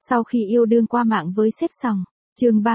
Sau khi yêu đương qua mạng với sếp sòng. Chương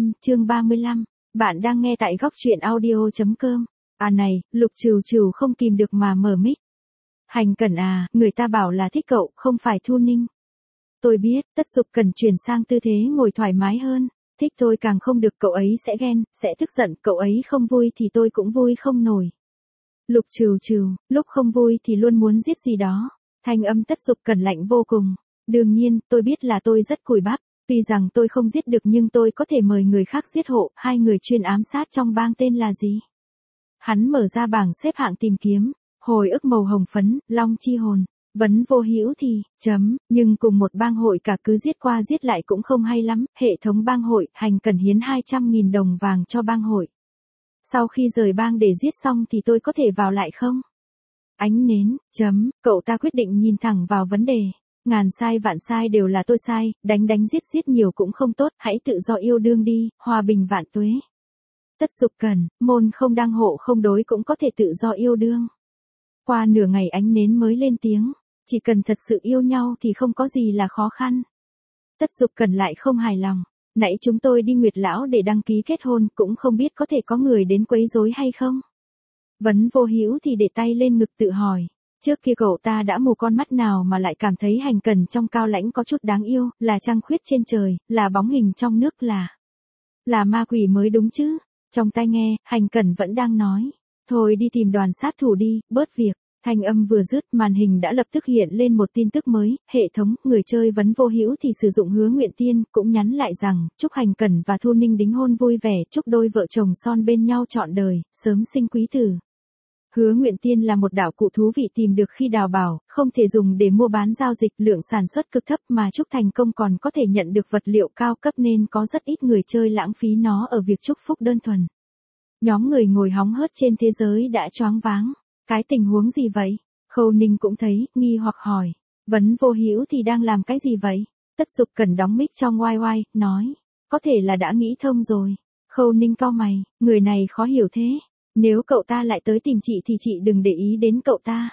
35. Bạn đang nghe tại góc truyện audio.com. À này, Lục Trừu Trừu không kìm được mà mở mic. Hành Cẩn à, người ta bảo là thích cậu, không phải Thu Ninh. Tôi biết, Tất Dục cần chuyển sang tư thế ngồi thoải mái hơn. Thích tôi càng không được, cậu ấy sẽ ghen, sẽ tức giận, cậu ấy không vui thì tôi cũng vui không nổi. Lục Trừu Trừu, lúc không vui thì luôn muốn giết gì đó. Thanh âm Tất Dục cần lạnh vô cùng. Đương nhiên, tôi biết là tôi rất cùi bắp. Tuy rằng tôi không giết được nhưng tôi có thể mời người khác giết hộ. Hai người chuyên ám sát trong bang tên là gì? Hắn mở ra bảng xếp hạng tìm kiếm. Hồi ức màu hồng phấn, Long Chi Hồn. Vấn Vô Hữu thì, nhưng cùng một bang hội cả cứ giết qua giết lại cũng không hay lắm. Hệ thống bang hội, Hành cần hiến 200.000 đồng vàng cho bang hội. Sau khi rời bang để giết xong thì tôi có thể vào lại không? Ánh nến, cậu ta quyết định nhìn thẳng vào vấn đề. Ngàn sai vạn sai đều là tôi sai, đánh giết nhiều cũng không tốt, hãy tự do yêu đương đi, hòa bình vạn tuế. Tất Dục cần, môn không đăng hộ không đối cũng có thể tự do yêu đương. Qua nửa ngày ánh nến mới lên tiếng, chỉ cần thật sự yêu nhau thì không có gì là khó khăn. Tất Dục cần lại không hài lòng, nãy chúng tôi đi Nguyệt Lão để đăng ký kết hôn, cũng không biết có thể có người đến quấy rối hay không. Vấn Vô Hữu thì để tay lên ngực tự hỏi. Trước kia cậu ta đã mù con mắt nào mà lại cảm thấy Hành Cần trong cao lãnh có chút đáng yêu, là trăng khuyết trên trời, là bóng hình trong nước, là ma quỷ mới đúng chứ. Trong tai nghe, Hành Cần vẫn đang nói. Thôi đi tìm đoàn sát thủ đi, bớt việc. Thanh âm vừa dứt, màn hình đã lập tức hiện lên một tin tức mới. Hệ thống, người chơi Vấn Vô Hữu thì sử dụng Hứa Nguyện Tiên, cũng nhắn lại rằng, chúc Hành Cần và Thu Ninh đính hôn vui vẻ, chúc đôi vợ chồng son bên nhau trọn đời, sớm sinh quý tử. Hứa Nguyện Tiên là một đạo cụ thú vị tìm được khi đào bảo, không thể dùng để mua bán giao dịch, lượng sản xuất cực thấp mà chúc thành công còn có thể nhận được vật liệu cao cấp nên có rất ít người chơi lãng phí nó ở việc chúc phúc đơn thuần. Nhóm người ngồi hóng hớt trên thế giới đã choáng váng. Cái tình huống gì vậy? Khâu Ninh cũng thấy, nghi hoặc hỏi. Vấn Vô Hữu thì đang làm cái gì vậy? Tất Dục cần đóng mic cho ngoai oai, nói. Có thể là đã nghĩ thông rồi. Khâu Ninh cau mày, người này khó hiểu thế. Nếu cậu ta lại tới tìm chị thì chị đừng để ý đến cậu ta.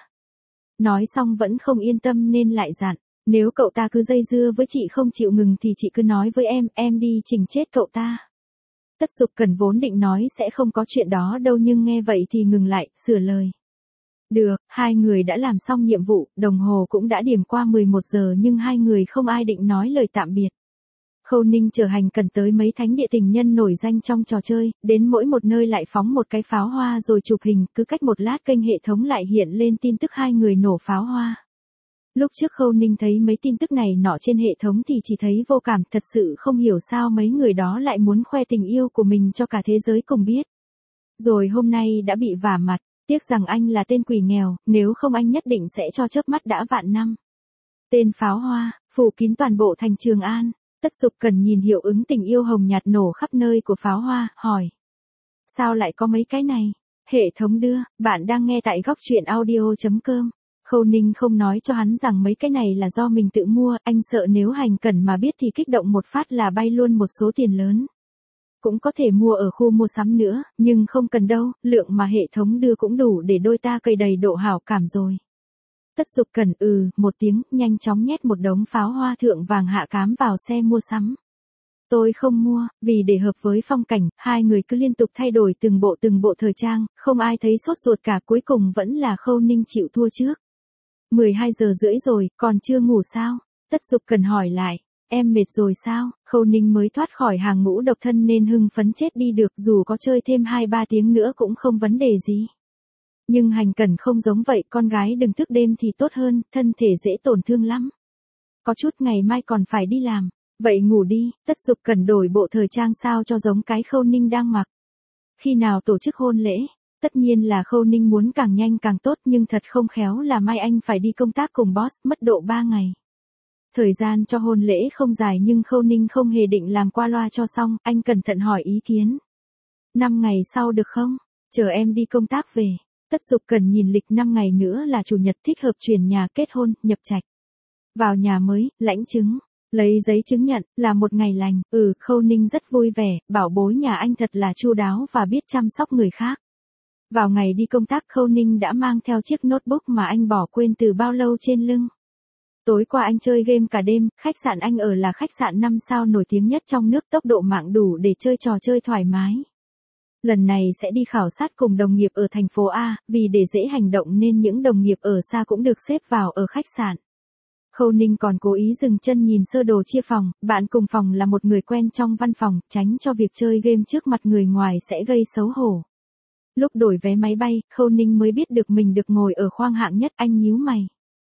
Nói xong vẫn không yên tâm nên lại dặn. Nếu cậu ta cứ dây dưa với chị không chịu ngừng thì chị cứ nói với em đi chỉnh chết cậu ta. Tất Dục cần vốn định nói sẽ không có chuyện đó đâu nhưng nghe vậy thì ngừng lại, sửa lời. Được, hai người đã làm xong nhiệm vụ, đồng hồ cũng đã điểm qua 11 giờ nhưng hai người không ai định nói lời tạm biệt. Khâu Ninh chở Hành Cần tới mấy thánh địa tình nhân nổi danh trong trò chơi, đến mỗi một nơi lại phóng một cái pháo hoa rồi chụp hình, cứ cách một lát kênh hệ thống lại hiện lên tin tức hai người nổ pháo hoa. Lúc trước Khâu Ninh thấy mấy tin tức này nọ trên hệ thống thì chỉ thấy vô cảm, thật sự không hiểu sao mấy người đó lại muốn khoe tình yêu của mình cho cả thế giới cùng biết. Rồi hôm nay đã bị vả mặt, tiếc rằng anh là tên quỷ nghèo, nếu không anh nhất định sẽ cho chớp mắt đã vạn năm. Tên pháo hoa, phủ kín toàn bộ thành Trường An. Tất Dục cần nhìn hiệu ứng tình yêu hồng nhạt nổ khắp nơi của pháo hoa, hỏi. Sao lại có mấy cái này? Hệ thống đưa, bạn đang nghe tại góc truyện audio.com. Khâu Ninh không nói cho hắn rằng mấy cái này là do mình tự mua, anh sợ nếu Hành Cần mà biết thì kích động một phát là bay luôn một số tiền lớn. Cũng có thể mua ở khu mua sắm nữa, nhưng không cần đâu, lượng mà hệ thống đưa cũng đủ để đôi ta cày đầy độ hảo cảm rồi. Tất Dục cần một tiếng, nhanh chóng nhét một đống pháo hoa thượng vàng hạ cám vào xe mua sắm. Tôi không mua, vì để hợp với phong cảnh, hai người cứ liên tục thay đổi từng bộ thời trang, không ai thấy sốt ruột cả, cuối cùng vẫn là Khâu Ninh chịu thua trước. 12 giờ rưỡi rồi, còn chưa ngủ sao? Tất Dục cần hỏi lại. Em mệt rồi sao? Khâu Ninh mới thoát khỏi hàng ngũ độc thân nên hưng phấn chết đi được, dù có chơi thêm 2-3 tiếng nữa cũng không vấn đề gì. Nhưng Hành Cần không giống vậy, con gái đừng thức đêm thì tốt hơn, thân thể dễ tổn thương lắm. Có chút ngày mai còn phải đi làm. Vậy ngủ đi. Tất Dục cần đổi bộ thời trang sao cho giống cái Khâu Ninh đang mặc. Khi nào tổ chức hôn lễ? Tất nhiên là Khâu Ninh muốn càng nhanh càng tốt nhưng thật không khéo là mai anh phải đi công tác cùng boss, mất độ 3 ngày. Thời gian cho hôn lễ không dài nhưng Khâu Ninh không hề định làm qua loa cho xong, anh cẩn thận hỏi ý kiến. 5 ngày sau được không? Chờ em đi công tác về. Tất Dục cần nhìn lịch 5 ngày nữa là chủ nhật, thích hợp chuyển nhà, kết hôn, nhập trạch. Vào nhà mới, lãnh chứng, lấy giấy chứng nhận, là một ngày lành. Khâu Ninh rất vui vẻ, bảo bối nhà anh thật là chu đáo và biết chăm sóc người khác. Vào ngày đi công tác Khâu Ninh đã mang theo chiếc notebook mà anh bỏ quên từ bao lâu trên lưng. Tối qua anh chơi game cả đêm, khách sạn anh ở là khách sạn 5 sao nổi tiếng nhất trong nước, tốc độ mạng đủ để chơi trò chơi thoải mái. Lần này sẽ đi khảo sát cùng đồng nghiệp ở thành phố A, vì để dễ hành động nên những đồng nghiệp ở xa cũng được xếp vào ở khách sạn. Khâu Ninh còn cố ý dừng chân nhìn sơ đồ chia phòng, bạn cùng phòng là một người quen trong văn phòng, tránh cho việc chơi game trước mặt người ngoài sẽ gây xấu hổ. Lúc đổi vé máy bay, Khâu Ninh mới biết được mình được ngồi ở khoang hạng nhất, anh nhíu mày.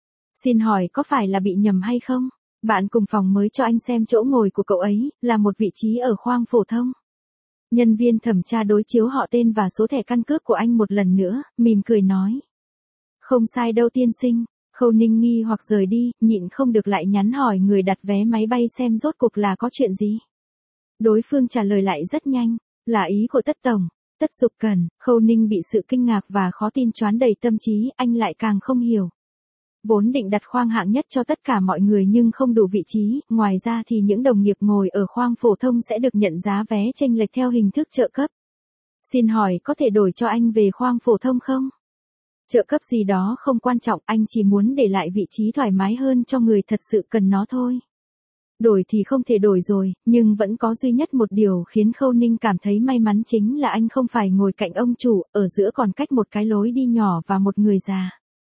Xin hỏi có phải là bị nhầm hay không? Bạn cùng phòng mới cho anh xem chỗ ngồi của cậu ấy, là một vị trí ở khoang phổ thông. Nhân viên thẩm tra đối chiếu họ tên và số thẻ căn cước của anh một lần nữa, mỉm cười nói. Không sai đâu tiên sinh. Khâu Ninh nghi hoặc rời đi, nhịn không được lại nhắn hỏi người đặt vé máy bay xem rốt cuộc là có chuyện gì. Đối phương trả lời lại rất nhanh, là ý của Tất tổng. Tất Dục Cần. Khâu Ninh bị sự kinh ngạc và khó tin choán đầy tâm trí, anh lại càng không hiểu. Vốn định đặt khoang hạng nhất cho tất cả mọi người nhưng không đủ vị trí, ngoài ra thì những đồng nghiệp ngồi ở khoang phổ thông sẽ được nhận giá vé chênh lệch theo hình thức trợ cấp. Xin hỏi có thể đổi cho anh về khoang phổ thông không? Trợ cấp gì đó không quan trọng, anh chỉ muốn để lại vị trí thoải mái hơn cho người thật sự cần nó thôi. Đổi thì không thể đổi rồi, nhưng vẫn có duy nhất một điều khiến Khâu Ninh cảm thấy may mắn chính là anh không phải ngồi cạnh ông chủ, ở giữa còn cách một cái lối đi nhỏ và một người già.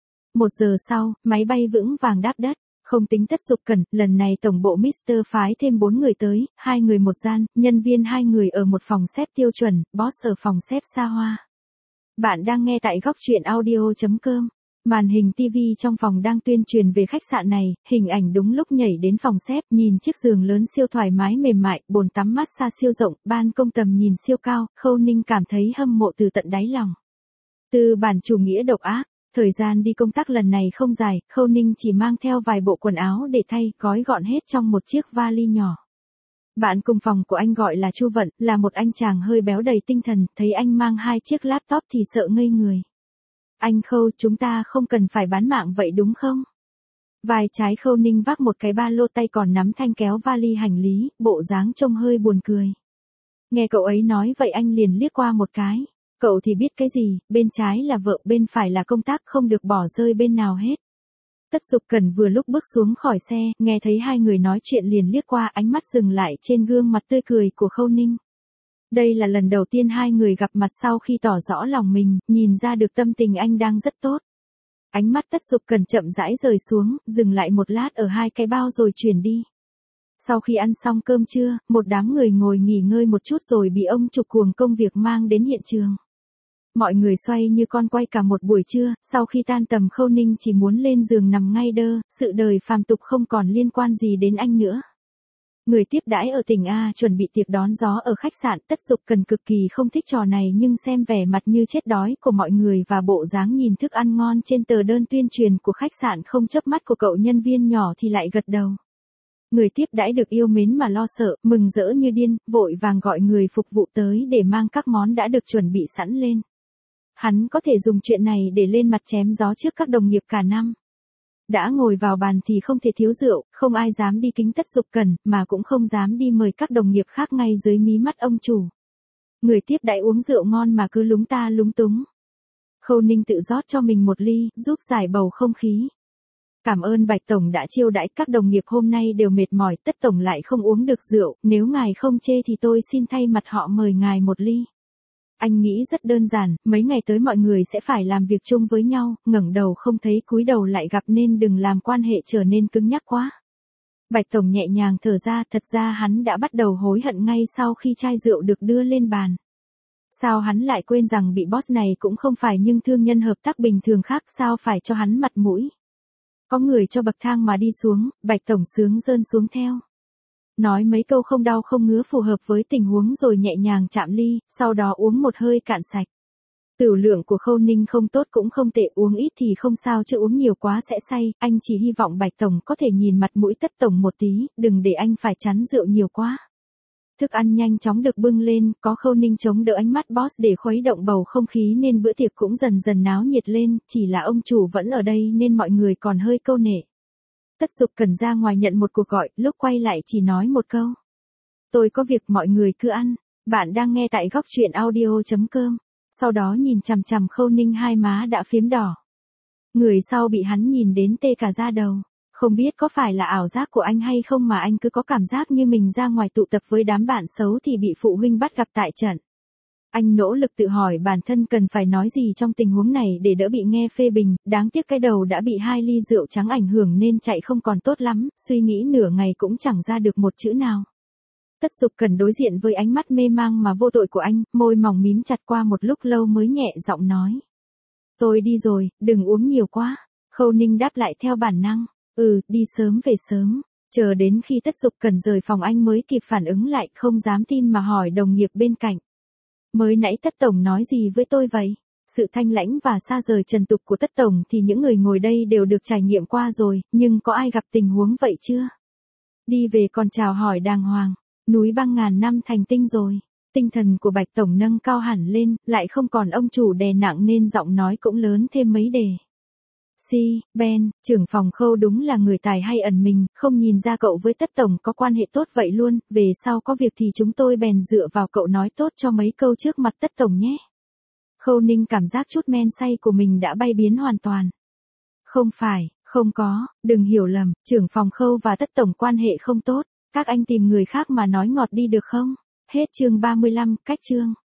1 giờ sau, máy bay vững vàng đáp đất. Không tính Tất Dục Cần, lần này tổng bộ Mr. phái thêm 4 người tới, 2 người một gian, nhân viên 2 người ở một phòng xếp tiêu chuẩn, boss ở phòng xếp xa hoa. Bạn đang nghe tại góc truyện audio.com. Màn hình TV trong phòng đang tuyên truyền về khách sạn này, hình ảnh đúng lúc nhảy đến phòng xếp, nhìn chiếc giường lớn siêu thoải mái mềm mại, bồn tắm massage siêu rộng, ban công tầm nhìn siêu cao, Khâu Ninh cảm thấy hâm mộ từ tận đáy lòng. Tư bản chủ nghĩa độc ác. Thời gian đi công tác lần này không dài, Khâu Ninh chỉ mang theo vài bộ quần áo để thay, gói gọn hết trong một chiếc vali nhỏ. Bạn cùng phòng của anh gọi là Chu Vận, là một anh chàng hơi béo đầy tinh thần, thấy anh mang 2 chiếc laptop thì sợ ngây người. Anh Khâu, chúng ta không cần phải bán mạng vậy đúng không? Vai trái Khâu Ninh vác một cái ba lô, tay còn nắm thanh kéo vali hành lý, bộ dáng trông hơi buồn cười. Nghe cậu ấy nói vậy anh liền liếc qua một cái. Cậu thì biết cái gì, bên trái là vợ, bên phải là công tác, không được bỏ rơi bên nào hết. Tất Dục Cần vừa lúc bước xuống khỏi xe, nghe thấy 2 người nói chuyện liền liếc qua, ánh mắt dừng lại trên gương mặt tươi cười của Khâu Ninh. Đây là lần đầu tiên 2 người gặp mặt sau khi tỏ rõ lòng mình, nhìn ra được tâm tình anh đang rất tốt. Ánh mắt Tất Dục Cần chậm rãi rời xuống, dừng lại một lát ở 2 cái bao rồi chuyển đi. Sau khi ăn xong cơm trưa, một đám người ngồi nghỉ ngơi một chút rồi bị ông chủ cuồng công việc mang đến hiện trường. Mọi người xoay như con quay cả một buổi trưa, sau khi tan tầm Khâu Ninh chỉ muốn lên giường nằm ngay đơ, sự đời phàm tục không còn liên quan gì đến anh nữa. Người tiếp đãi ở tỉnh A chuẩn bị tiệc đón gió ở khách sạn, Tất Dục Cần cực kỳ không thích trò này nhưng xem vẻ mặt như chết đói của mọi người và bộ dáng nhìn thức ăn ngon trên tờ đơn tuyên truyền của khách sạn không chớp mắt của cậu nhân viên nhỏ thì lại gật đầu. Người tiếp đãi được yêu mến mà lo sợ, mừng rỡ như điên, vội vàng gọi người phục vụ tới để mang các món đã được chuẩn bị sẵn lên. Hắn có thể dùng chuyện này để lên mặt chém gió trước các đồng nghiệp cả năm. Đã ngồi vào bàn thì không thể thiếu rượu, không ai dám đi kính Tất Dục Cần, mà cũng không dám đi mời các đồng nghiệp khác ngay dưới mí mắt ông chủ. Người tiếp đãi uống rượu ngon mà cứ lúng ta lúng túng. Khâu Ninh tự rót cho mình một ly, giúp giải bầu không khí. Cảm ơn Bạch Tổng đã chiêu đãi, các đồng nghiệp hôm nay đều mệt mỏi, Tất Tổng lại không uống được rượu, nếu ngài không chê thì tôi xin thay mặt họ mời ngài một ly. Anh nghĩ rất đơn giản, mấy ngày tới mọi người sẽ phải làm việc chung với nhau, ngẩng đầu không thấy cúi đầu lại gặp nên đừng làm quan hệ trở nên cứng nhắc quá. Bạch Tổng nhẹ nhàng thở ra, thật ra hắn đã bắt đầu hối hận ngay sau khi chai rượu được đưa lên bàn. Sao hắn lại quên rằng bị boss này cũng không phải nhưng thương nhân hợp tác bình thường khác, sao phải cho hắn mặt mũi. Có người cho bậc thang mà đi xuống, Bạch Tổng sướng rơn xuống theo. Nói mấy câu không đau không ngứa phù hợp với tình huống rồi nhẹ nhàng chạm ly, sau đó uống một hơi cạn sạch. Tửu lượng của Khâu Ninh không tốt cũng không tệ, uống ít thì không sao chứ uống nhiều quá sẽ say, anh chỉ hy vọng Bạch Tổng có thể nhìn mặt mũi Tất Tổng một tí, đừng để anh phải chắn rượu nhiều quá. Thức ăn nhanh chóng được bưng lên, có Khâu Ninh chống đỡ ánh mắt boss để khuấy động bầu không khí nên bữa tiệc cũng dần dần náo nhiệt lên, chỉ là ông chủ vẫn ở đây nên mọi người còn hơi câu nể. Tất Dục Cần ra ngoài nhận một cuộc gọi, lúc quay lại chỉ nói một câu. Tôi có việc, mọi người cứ ăn. Bạn đang nghe tại góc truyện audio.com. Sau đó nhìn chằm chằm Khâu Ninh, hai má đã phiếm đỏ. Người sau bị hắn nhìn đến tê cả da đầu. Không biết có phải là ảo giác của anh hay không mà anh cứ có cảm giác như mình ra ngoài tụ tập với đám bạn xấu thì bị phụ huynh bắt gặp tại trận. Anh nỗ lực tự hỏi bản thân cần phải nói gì trong tình huống này để đỡ bị nghe phê bình, đáng tiếc cái đầu đã bị 2 ly rượu trắng ảnh hưởng nên chạy không còn tốt lắm, suy nghĩ nửa ngày cũng chẳng ra được một chữ nào. Tất Dục Cần đối diện với ánh mắt mê mang mà vô tội của anh, môi mỏng mím chặt qua một lúc lâu mới nhẹ giọng nói. Tôi đi rồi, đừng uống nhiều quá. Khâu Ninh đáp lại theo bản năng. Đi sớm về sớm. Chờ đến khi Tất Dục Cần rời phòng anh mới kịp phản ứng lại, không dám tin mà hỏi đồng nghiệp bên cạnh. Mới nãy Tất Tổng nói gì với tôi vậy? Sự thanh lãnh và xa rời trần tục của Tất Tổng thì những người ngồi đây đều được trải nghiệm qua rồi, nhưng có ai gặp tình huống vậy chưa? Đi về còn chào hỏi đàng hoàng. Núi băng ngàn năm thành tinh rồi. Tinh thần của Bạch Tổng nâng cao hẳn lên, lại không còn ông chủ đè nặng nên giọng nói cũng lớn thêm mấy đề. Ben, trưởng phòng Khâu đúng là người tài hay ẩn mình, không nhìn ra cậu với Tất Tổng có quan hệ tốt vậy luôn, về sau có việc thì chúng tôi bèn dựa vào cậu nói tốt cho mấy câu trước mặt Tất Tổng nhé. Khâu Ninh cảm giác chút men say của mình đã bay biến hoàn toàn. Không phải, không có, đừng hiểu lầm, trưởng phòng Khâu và Tất Tổng quan hệ không tốt, các anh tìm người khác mà nói ngọt đi được không? Hết chương 35, cách chương.